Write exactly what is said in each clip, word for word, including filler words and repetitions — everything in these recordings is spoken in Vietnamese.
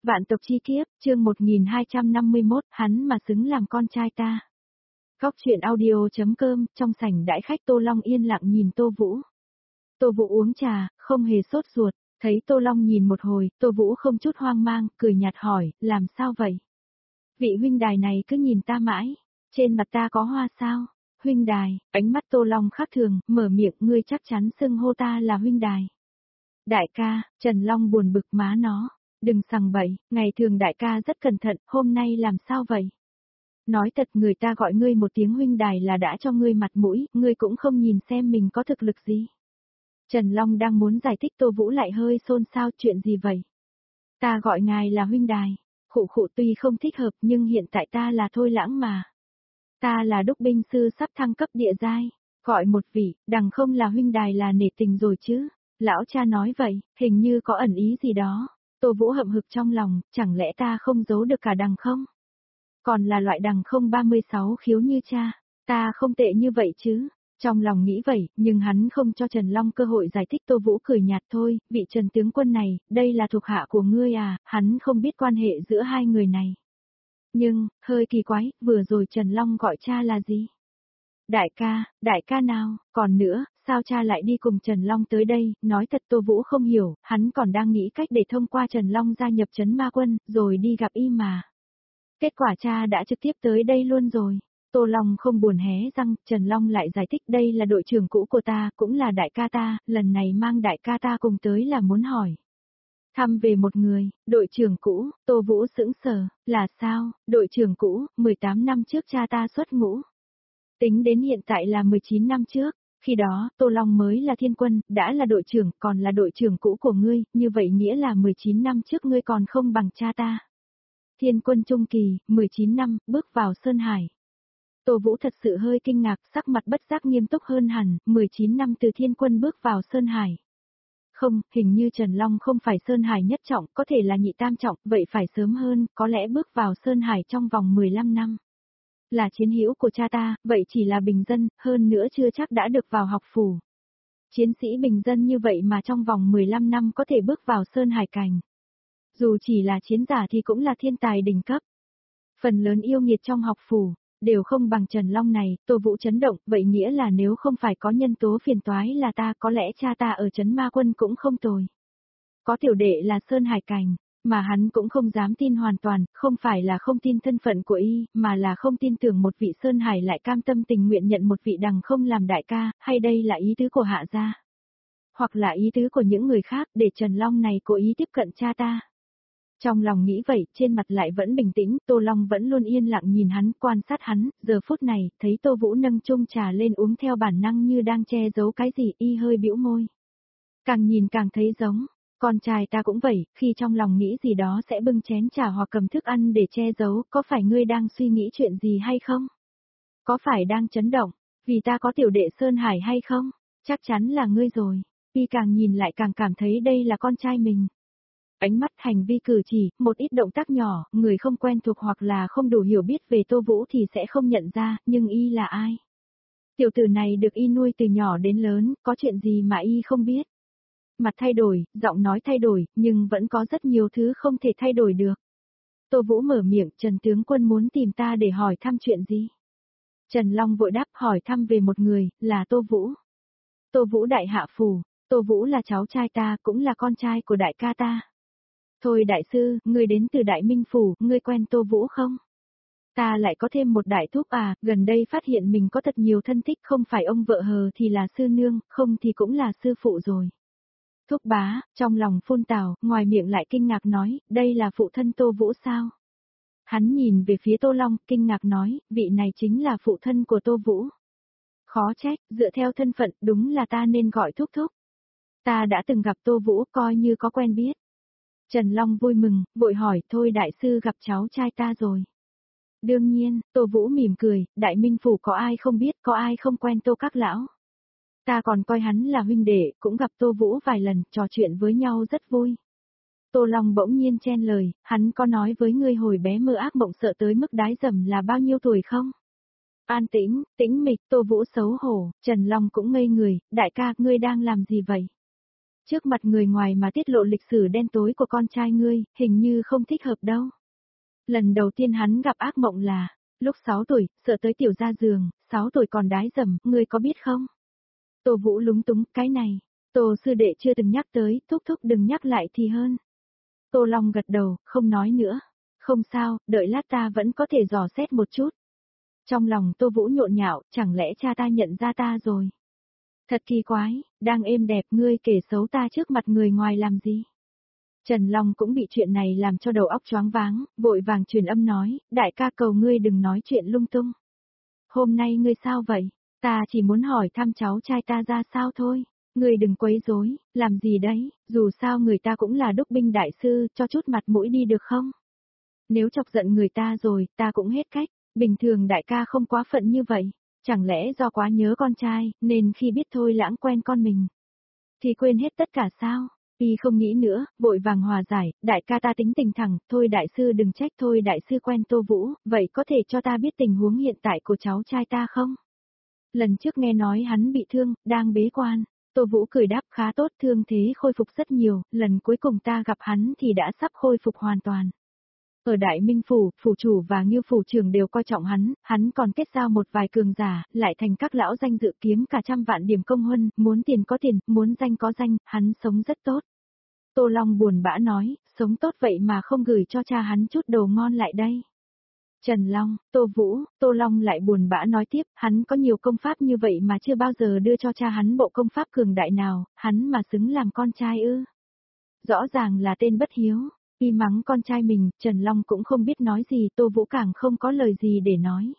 Vạn tộc chi kiếp, chương một nghìn hai trăm năm mươi mốt, hắn mà xứng làm con trai ta. Góc truyện audio.com, trong sảnh đãi khách Tô Long yên lặng nhìn Tô Vũ. Tô Vũ uống trà, không hề sốt ruột, thấy Tô Long nhìn một hồi, Tô Vũ không chút hoang mang, cười nhạt hỏi, làm sao vậy? Vị huynh đài này cứ nhìn ta mãi, trên mặt ta có hoa sao? Huynh đài, ánh mắt Tô Long khác thường, mở miệng, ngươi chắc chắn xưng hô ta là huynh đài. Đại ca, Trần Long buồn bực má nó. Đừng sằng bậy, ngày thường đại ca rất cẩn thận, hôm nay làm sao vậy? Nói thật, người ta gọi ngươi một tiếng huynh đài là đã cho ngươi mặt mũi, ngươi cũng không nhìn xem mình có thực lực gì. Trần Long đang muốn giải thích, Tô Vũ lại hơi xôn xao, chuyện gì vậy? Ta gọi ngài là huynh đài, khụ khụ, tuy không thích hợp nhưng hiện tại ta là Thôi Lãng mà. Ta là đúc binh sư sắp thăng cấp địa giai, gọi một vị, đằng không là huynh đài là nể tình rồi chứ. Lão cha nói vậy, hình như có ẩn ý gì đó. Tô Vũ hậm hực trong lòng, chẳng lẽ ta không giấu được cả đằng không? Còn là loại đằng không ba mươi sáu khiếu như cha, ta không tệ như vậy chứ. Trong lòng nghĩ vậy, nhưng hắn không cho Trần Long cơ hội giải thích. Tô Vũ cười nhạt, thôi, vị Trần tướng quân này, đây là thuộc hạ của ngươi à, hắn không biết quan hệ giữa hai người này. Nhưng, hơi kỳ quái, vừa rồi Trần Long gọi cha là gì? Đại ca, đại ca nào, còn nữa, sao cha lại đi cùng Trần Long tới đây, nói thật Tô Vũ không hiểu, hắn còn đang nghĩ cách để thông qua Trần Long gia nhập trấn ma quân, rồi đi gặp y mà. Kết quả cha đã trực tiếp tới đây luôn rồi. Tô Long không buồn hé răng, Trần Long lại giải thích, đây là đội trưởng cũ của ta, cũng là đại ca ta, lần này mang đại ca ta cùng tới là muốn hỏi. Thăm về một người, đội trưởng cũ, Tô Vũ sững sờ, là sao, đội trưởng cũ, mười tám năm trước cha ta xuất ngũ. Tính đến hiện tại là mười chín năm trước, khi đó, Tô Long mới là thiên quân, đã là đội trưởng, còn là đội trưởng cũ của ngươi, như vậy nghĩa là mười chín năm trước ngươi còn không bằng cha ta. Thiên quân trung kỳ, mười chín năm, bước vào Sơn Hải. Tô Vũ thật sự hơi kinh ngạc, sắc mặt bất giác nghiêm túc hơn hẳn, mười chín năm từ thiên quân bước vào Sơn Hải. Không, hình như Trần Long không phải Sơn Hải nhất trọng, có thể là nhị tam trọng, vậy phải sớm hơn, có lẽ bước vào Sơn Hải trong vòng mười lăm năm. Là chiến hữu của cha ta, vậy chỉ là bình dân, hơn nữa chưa chắc đã được vào học phủ. Chiến sĩ bình dân như vậy mà trong vòng mười lăm năm có thể bước vào Sơn Hải cảnh. Dù chỉ là chiến giả thì cũng là thiên tài đỉnh cấp. Phần lớn yêu nghiệt trong học phủ, đều không bằng Trần Long này. Tô Vũ chấn động, vậy nghĩa là nếu không phải có nhân tố phiền toái là ta, có lẽ cha ta ở trấn ma quân cũng không tồi. Có tiểu đệ là Sơn Hải cảnh. Mà hắn cũng không dám tin hoàn toàn, không phải là không tin thân phận của y, mà là không tin tưởng một vị Sơn Hải lại cam tâm tình nguyện nhận một vị đằng không làm đại ca, hay đây là ý tứ của Hạ gia. Hoặc là ý tứ của những người khác để Trần Long này cố ý tiếp cận cha ta. Trong lòng nghĩ vậy, trên mặt lại vẫn bình tĩnh, Tô Long vẫn luôn yên lặng nhìn hắn, quan sát hắn, giờ phút này, thấy Tô Vũ nâng chung trà lên uống theo bản năng như đang che giấu cái gì, y hơi bĩu môi. Càng nhìn càng thấy giống. Con trai ta cũng vậy, khi trong lòng nghĩ gì đó sẽ bưng chén trà hoặc cầm thức ăn để che giấu, có phải ngươi đang suy nghĩ chuyện gì hay không? Có phải đang chấn động, vì ta có tiểu đệ Sơn Hải hay không? Chắc chắn là ngươi rồi. Y càng nhìn lại càng cảm thấy đây là con trai mình. Ánh mắt, hành vi cử chỉ, một ít động tác nhỏ, người không quen thuộc hoặc là không đủ hiểu biết về Tô Vũ thì sẽ không nhận ra, nhưng y là ai? Tiểu tử này được y nuôi từ nhỏ đến lớn, có chuyện gì mà y không biết? Mặt thay đổi, giọng nói thay đổi, nhưng vẫn có rất nhiều thứ không thể thay đổi được. Tô Vũ mở miệng, Trần tướng quân muốn tìm ta để hỏi thăm chuyện gì? Trần Long vội đáp, hỏi thăm về một người, là Tô Vũ. Tô Vũ đại hạ phủ, Tô Vũ là cháu trai ta, cũng là con trai của đại ca ta. Thôi đại sư, ngươi đến từ Đại Minh phủ, ngươi quen Tô Vũ không? Ta lại có thêm một đại thúc à, gần đây phát hiện mình có thật nhiều thân thích, không phải ông vợ hờ thì là sư nương, không thì cũng là sư phụ rồi. Thúc bá, trong lòng phun tào, ngoài miệng lại kinh ngạc nói, đây là phụ thân Tô Vũ sao? Hắn nhìn về phía Tô Long, kinh ngạc nói, vị này chính là phụ thân của Tô Vũ. Khó trách, dựa theo thân phận, đúng là ta nên gọi thúc thúc. Ta đã từng gặp Tô Vũ, coi như có quen biết. Trần Long vui mừng, vội hỏi, thôi đại sư gặp cháu trai ta rồi. Đương nhiên, Tô Vũ mỉm cười, Đại Minh phủ có ai không biết, có ai không quen Tô các lão. Ta còn coi hắn là huynh đệ, cũng gặp Tô Vũ vài lần, trò chuyện với nhau rất vui. Tô Long bỗng nhiên chen lời, hắn có nói với ngươi hồi bé mơ ác mộng sợ tới mức đái dầm là bao nhiêu tuổi không? An tĩnh, tĩnh mịch, Tô Vũ xấu hổ, Trần Long cũng ngây người, đại ca, ngươi đang làm gì vậy? Trước mặt người ngoài mà tiết lộ lịch sử đen tối của con trai ngươi, hình như không thích hợp đâu. Lần đầu tiên hắn gặp ác mộng là, lúc sáu tuổi, sợ tới tiểu ra giường, sáu tuổi còn đái dầm, ngươi có biết không? Tô Vũ lúng túng, cái này, Tô sư đệ chưa từng nhắc tới, thúc thúc đừng nhắc lại thì hơn. Tô Long gật đầu, không nói nữa. Không sao, đợi lát ta vẫn có thể dò xét một chút. Trong lòng Tô Vũ nhộn nhạo, chẳng lẽ cha ta nhận ra ta rồi? Thật kỳ quái, đang êm đẹp ngươi kể xấu ta trước mặt người ngoài làm gì? Trần Long cũng bị chuyện này làm cho đầu óc choáng váng, vội vàng truyền âm nói, đại ca cầu ngươi đừng nói chuyện lung tung. Hôm nay ngươi sao vậy? Ta chỉ muốn hỏi thăm cháu trai ta ra sao thôi. Ngươi đừng quấy rối, làm gì đấy, dù sao người ta cũng là đúc binh đại sư, cho chút mặt mũi đi được không? Nếu chọc giận người ta rồi, ta cũng hết cách, bình thường đại ca không quá phận như vậy, chẳng lẽ do quá nhớ con trai, nên khi biết thôi lãng quen con mình, thì quên hết tất cả sao? Y không nghĩ nữa, vội vàng hòa giải, đại ca ta tính tình thẳng, thôi đại sư đừng trách, thôi đại sư quen Tô Vũ, vậy có thể cho ta biết tình huống hiện tại của cháu trai ta không? Lần trước nghe nói hắn bị thương, đang bế quan. Tô Vũ cười đáp khá tốt, thương thế khôi phục rất nhiều, lần cuối cùng ta gặp hắn thì đã sắp khôi phục hoàn toàn. Ở Đại Minh Phủ, Phủ chủ và Ngưu Phủ trưởng đều coi trọng hắn, hắn còn kết giao một vài cường giả, lại thành các lão danh dự kiếm cả trăm vạn điểm công huân, muốn tiền có tiền, muốn danh có danh, hắn sống rất tốt. Tô Long buồn bã nói, sống tốt vậy mà không gửi cho cha hắn chút đồ ngon lại đây. Trần Long, Tô Vũ, Tô Long lại buồn bã nói tiếp, hắn có nhiều công pháp như vậy mà chưa bao giờ đưa cho cha hắn bộ công pháp cường đại nào, hắn mà xứng làm con trai ư. Rõ ràng là tên bất hiếu, y mắng con trai mình, Trần Long cũng không biết nói gì, Tô Vũ càng không có lời gì để nói.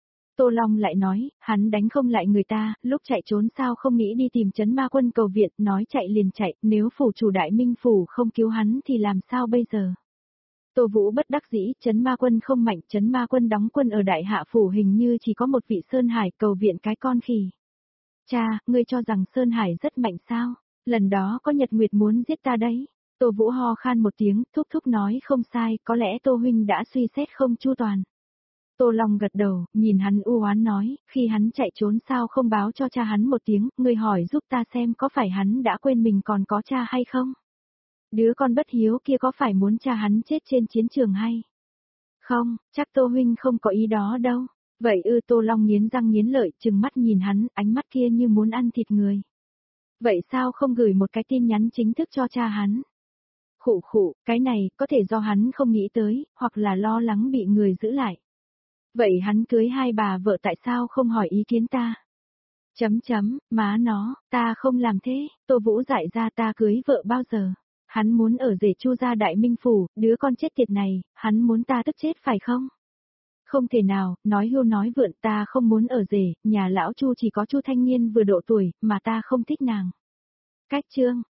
Tô Long lại nói, hắn đánh không lại người ta, lúc chạy trốn sao không nghĩ đi tìm Trấn Ma Quân cầu viện, nói chạy liền chạy, nếu phủ chủ Đại Minh Phủ không cứu hắn thì làm sao bây giờ? Tô Vũ bất đắc dĩ, Trấn Ma Quân không mạnh, Trấn Ma Quân đóng quân ở Đại Hạ Phủ hình như chỉ có một vị Sơn Hải cầu viện cái con khỉ. Cha, ngươi cho rằng Sơn Hải rất mạnh sao? Lần đó có Nhật Nguyệt muốn giết ta đấy. Tô Vũ ho khan một tiếng, thúc thúc nói không sai, có lẽ Tô Huynh đã suy xét không chu toàn. Tô Long gật đầu, nhìn hắn u oán nói, khi hắn chạy trốn sao không báo cho cha hắn một tiếng, ngươi hỏi giúp ta xem có phải hắn đã quên mình còn có cha hay không? Đứa con bất hiếu kia có phải muốn cha hắn chết trên chiến trường hay? Không, chắc Tô Huynh không có ý đó đâu. Vậy ư Tô Long nghiến răng nghiến lợi, trừng mắt nhìn hắn, ánh mắt kia như muốn ăn thịt người. Vậy sao không gửi một cái tin nhắn chính thức cho cha hắn? Khụ khụ, cái này, có thể do hắn không nghĩ tới, hoặc là lo lắng bị người giữ lại. Vậy hắn cưới hai bà vợ tại sao không hỏi ý kiến ta? Chấm chấm, má nó, ta không làm thế, Tô Vũ dạy ra ta cưới vợ bao giờ? Hắn muốn ở rể Chu gia Đại Minh Phủ, đứa con chết tiệt này, hắn muốn ta tức chết phải không? Không thể nào, nói hưu nói vượn, ta không muốn ở rể, nhà lão Chu chỉ có Chu thanh niên vừa độ tuổi, mà ta không thích nàng. Cách chương